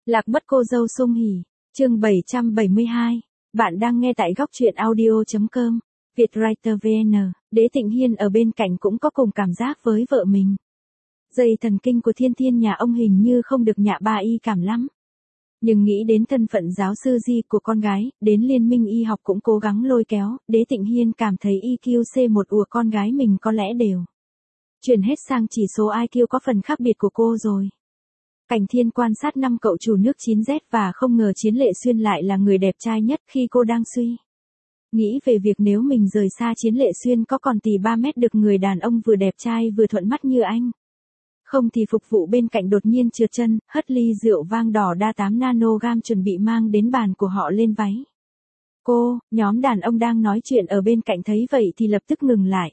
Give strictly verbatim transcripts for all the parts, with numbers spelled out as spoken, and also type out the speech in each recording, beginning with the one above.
Lạc mất cô dâu Sung Hỉ, chương bảy trăm bảy mươi hai. Bạn đang nghe tại góc truyện audio chấm com. Vietwriter vê en, Đế Tịnh Hiên ở bên cạnh cũng có cùng cảm giác với vợ mình. Dây thần kinh của Thiên Thiên nhà ông hình như không được nhạ ba y cảm lắm. Nhưng nghĩ đến thân phận giáo sư Di của con gái, đến liên minh y học cũng cố gắng lôi kéo, Đế Tịnh Hiên cảm thấy i kiu C một của con gái mình có lẽ đều chuyển hết sang chỉ số i kiu có phần khác biệt của cô rồi. Cảnh Thiên quan sát năm cậu chủ nước chín Z và không ngờ Chiến Lệ Xuyên lại là người đẹp trai nhất khi cô đang suy nghĩ về việc nếu mình rời xa Chiến Lệ Xuyên có còn tỷ ba mét được người đàn ông vừa đẹp trai vừa thuận mắt như anh. Không thì phục vụ bên cạnh đột nhiên trượt chân, hất ly rượu vang đỏ đa tám nanogam chuẩn bị mang đến bàn của họ lên váy. Cô, nhóm đàn ông đang nói chuyện ở bên cạnh thấy vậy thì lập tức ngừng lại.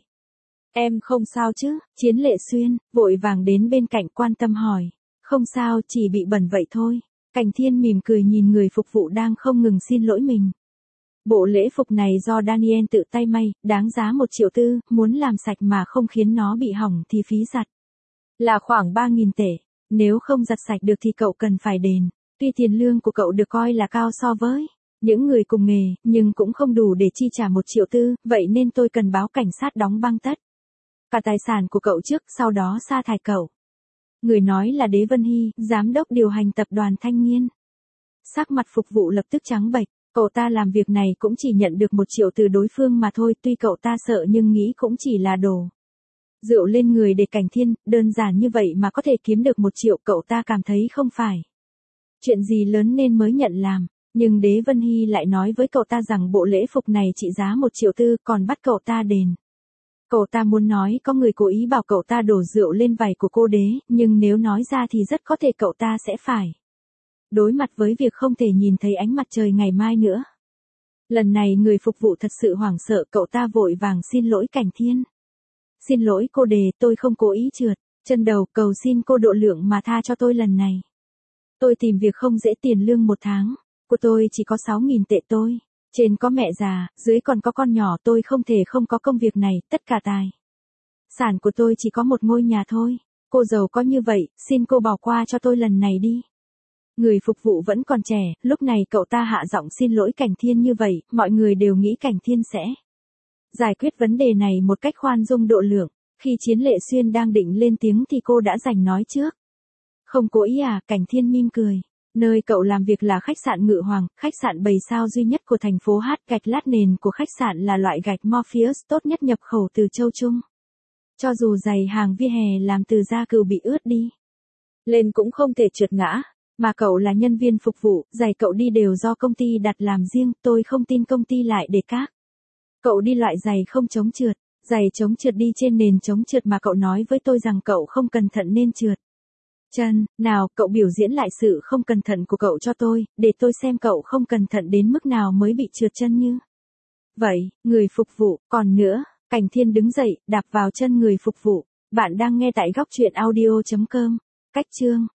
Em không sao chứ? Chiến Lệ Xuyên vội vàng đến bên cạnh quan tâm hỏi. Không sao, chỉ bị bẩn vậy thôi. Cảnh Thiên mỉm cười nhìn người phục vụ đang không ngừng xin lỗi mình. Bộ lễ phục này do Daniel tự tay may, đáng giá một triệu tư, muốn làm sạch mà không khiến nó bị hỏng thì phí giặt là khoảng ba nghìn tệ. Nếu không giặt sạch được thì cậu cần phải đền. Tuy tiền lương của cậu được coi là cao so với những người cùng nghề, nhưng cũng không đủ để chi trả một triệu tư, vậy nên tôi cần báo cảnh sát đóng băng tất cả tài sản của cậu trước, sau đó sa thải cậu. Người nói là Đế Vân Hy, giám đốc điều hành tập đoàn Thanh Nghiên. Sắc mặt phục vụ lập tức trắng bệch, cậu ta làm việc này cũng chỉ nhận được một triệu từ đối phương mà thôi, tuy cậu ta sợ nhưng nghĩ cũng chỉ là đổ rượu lên người để Cảnh Thiên, đơn giản như vậy mà có thể kiếm được một triệu, cậu ta cảm thấy không phải chuyện gì lớn nên mới nhận làm. Nhưng Đế Vân Hy lại nói với cậu ta rằng bộ lễ phục này trị giá một triệu tư, còn bắt cậu ta đền. Cậu ta muốn nói có người cố ý bảo cậu ta đổ rượu lên vải của cô Đế, nhưng nếu nói ra thì rất có thể cậu ta sẽ phải đối mặt với việc không thể nhìn thấy ánh mặt trời ngày mai nữa. Lần này người phục vụ thật sự hoảng sợ, cậu ta vội vàng xin lỗi Cảnh Thiên. Xin lỗi cô Đế, tôi không cố ý trượt chân đầu, cầu xin cô độ lượng mà tha cho tôi lần này. Tôi tìm việc không dễ, tiền lương một tháng của tôi chỉ có sáu nghìn tệ tôi. Trên có mẹ già, dưới còn có con nhỏ, tôi không thể không có công việc này, tất cả tài sản của tôi chỉ có một ngôi nhà thôi. Cô giàu có như vậy, xin cô bỏ qua cho tôi lần này đi. Người phục vụ vẫn còn trẻ, lúc này cậu ta hạ giọng xin lỗi Cảnh Thiên như vậy, mọi người đều nghĩ Cảnh Thiên sẽ giải quyết vấn đề này một cách khoan dung độ lượng. Khi Chiến Lệ Xuyên đang định lên tiếng thì cô đã giành nói trước. Không cố ý à? Cảnh Thiên mỉm cười. Nơi cậu làm việc là khách sạn Ngự Hoàng, khách sạn bảy sao duy nhất của thành phố Hát, gạch lát nền của khách sạn là loại gạch Morpheus tốt nhất nhập khẩu từ châu Trung. Cho dù giày hàng vỉa hè làm từ da cừu bị ướt đi lên cũng không thể trượt ngã, mà cậu là nhân viên phục vụ, giày cậu đi đều do công ty đặt làm riêng, tôi không tin công ty lại để các cậu đi loại giày không chống trượt, giày chống trượt đi trên nền chống trượt mà cậu nói với tôi rằng cậu không cẩn thận nên trượt chân. Nào, cậu biểu diễn lại sự không cẩn thận của cậu cho tôi, để tôi xem cậu không cẩn thận đến mức nào mới bị trượt chân như vậy. Người phục vụ, còn nữa, Cảnh Thiên đứng dậy, đạp vào chân người phục vụ. Bạn đang nghe tại góc truyện audio chấm com. Cách chương